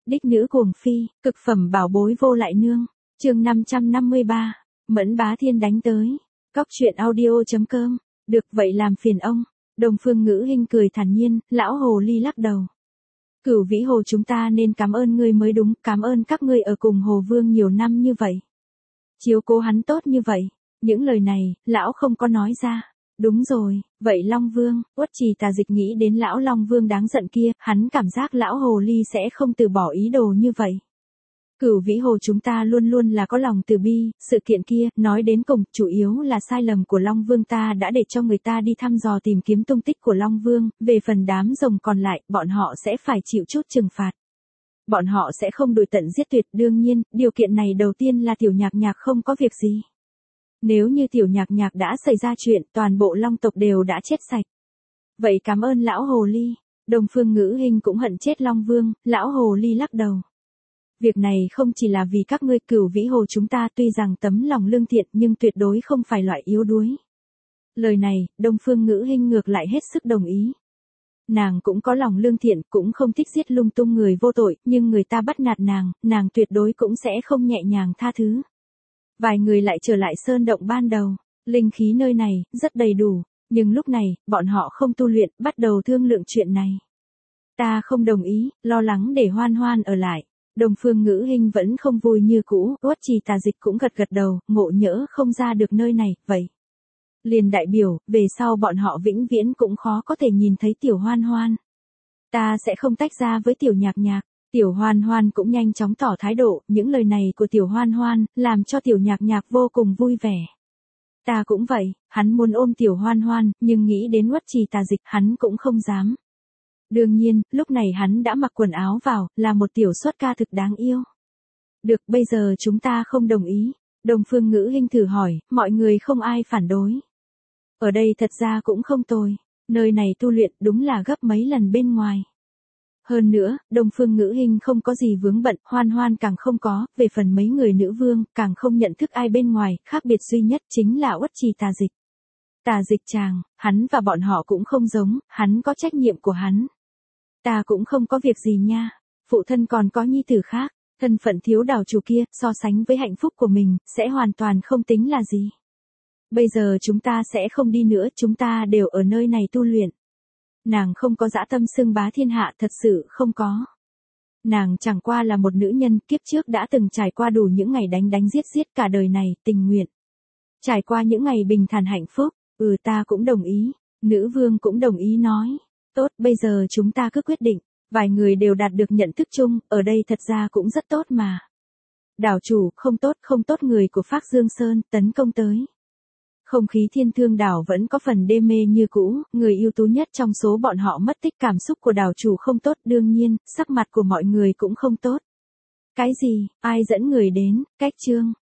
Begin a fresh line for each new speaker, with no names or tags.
Đích nữ cuồng phi, cực phẩm bảo bối vô lại nương. Chương 553. Mẫn Bá Thiên đánh tới. Cóc truyện audio.com. Được vậy làm phiền ông. Đông Phương Ngữ Hinh cười thản nhiên, lão hồ ly lắc đầu. Cửu Vĩ Hồ chúng ta nên cảm ơn ngươi mới đúng, cảm ơn các ngươi ở cùng Hồ Vương nhiều năm như vậy. Chiếu cố hắn tốt như vậy. Những lời này, lão không có nói ra. Đúng rồi, vậy Long Vương, Uất Trì Tà Dịch nghĩ đến lão Long Vương đáng giận kia, hắn cảm giác lão hồ ly sẽ không từ bỏ ý đồ như vậy. Cửu Vĩ Hồ chúng ta luôn luôn là có lòng từ bi, sự kiện kia, nói đến cùng, chủ yếu là sai lầm của Long Vương ta đã để cho người ta đi thăm dò tìm kiếm tung tích của Long Vương, về phần đám rồng còn lại, bọn họ sẽ phải chịu chút trừng phạt. Bọn họ sẽ không đuổi tận giết tuyệt, đương nhiên, điều kiện này đầu tiên là Tiểu Nhạc Nhạc không có việc gì. Nếu như Tiểu Nhạc Nhạc đã xảy ra chuyện, toàn bộ Long tộc đều đã chết sạch. Vậy cảm ơn lão hồ ly. Đông Phương Ngữ Hinh cũng hận chết Long Vương, lão hồ ly lắc đầu. Việc này không chỉ là vì các ngươi, Cửu Vĩ Hồ chúng ta tuy rằng tấm lòng lương thiện nhưng tuyệt đối không phải loại yếu đuối. Lời này, Đông Phương Ngữ Hinh ngược lại hết sức đồng ý. Nàng cũng có lòng lương thiện, cũng không thích giết lung tung người vô tội, nhưng người ta bắt nạt nàng tuyệt đối cũng sẽ không nhẹ nhàng tha thứ. Vài người lại trở lại sơn động ban đầu, linh khí nơi này, rất đầy đủ, nhưng lúc này, bọn họ không tu luyện, bắt đầu thương lượng chuyện này. Ta không đồng ý, lo lắng để Hoan Hoan ở lại. Đông Phương Ngữ Hinh vẫn không vui như cũ, Uất Trì Tà Dịch cũng gật gật đầu, ngộ nhỡ không ra được nơi này, vậy. Liền đại biểu, về sau bọn họ vĩnh viễn cũng khó có thể nhìn thấy Tiểu Hoan Hoan. Ta sẽ không tách ra với Tiểu Nhạc Nhạc. Tiểu Hoan Hoan cũng nhanh chóng tỏ thái độ, những lời này của Tiểu Hoan Hoan, làm cho Tiểu Nhạc Nhạc vô cùng vui vẻ. Ta cũng vậy, hắn muốn ôm Tiểu Hoan Hoan, nhưng nghĩ đến Uất Trì Tà Dịch, hắn cũng không dám. Đương nhiên, lúc này hắn đã mặc quần áo vào, là một tiểu xuất ca thực đáng yêu. Được, bây giờ chúng ta không đồng ý. Đông Phương Ngữ Hinh thử hỏi, mọi người không ai phản đối. Ở đây thật ra cũng không tồi. Nơi này tu luyện đúng là gấp mấy lần bên ngoài. Hơn nữa, Đông Phương Ngữ Hinh không có gì vướng bận, Hoan Hoan càng không có, về phần mấy người nữ vương, càng không nhận thức ai bên ngoài, khác biệt duy nhất chính là Uất Trì Tà Dịch. Tà Dịch chàng, hắn và bọn họ cũng không giống, hắn có trách nhiệm của hắn. Ta cũng không có việc gì nha, phụ thân còn có nhi tử khác, thân phận thiếu đảo chủ kia, so sánh với hạnh phúc của mình, sẽ hoàn toàn không tính là gì. Bây giờ chúng ta sẽ không đi nữa, chúng ta đều ở nơi này tu luyện. Nàng không có dã tâm xưng bá thiên hạ, thật sự không có. Nàng chẳng qua là một nữ nhân, kiếp trước đã từng trải qua đủ những ngày đánh giết cả đời này, tình nguyện. Trải qua những ngày bình thản hạnh phúc, ta cũng đồng ý, nữ vương cũng đồng ý nói. Tốt, bây giờ chúng ta cứ quyết định, vài người đều đạt được nhận thức chung, ở đây thật ra cũng rất tốt mà. Đảo chủ, không tốt người của Phác Dương Sơn, tấn công tới. Không khí Thiên Thương đảo vẫn có phần đê mê như cũ, người ưu tú nhất trong số bọn họ mất tích, cảm xúc của đảo chủ không tốt, đương nhiên, sắc mặt của mọi người cũng không tốt. Cái gì, ai dẫn người đến, cách chương,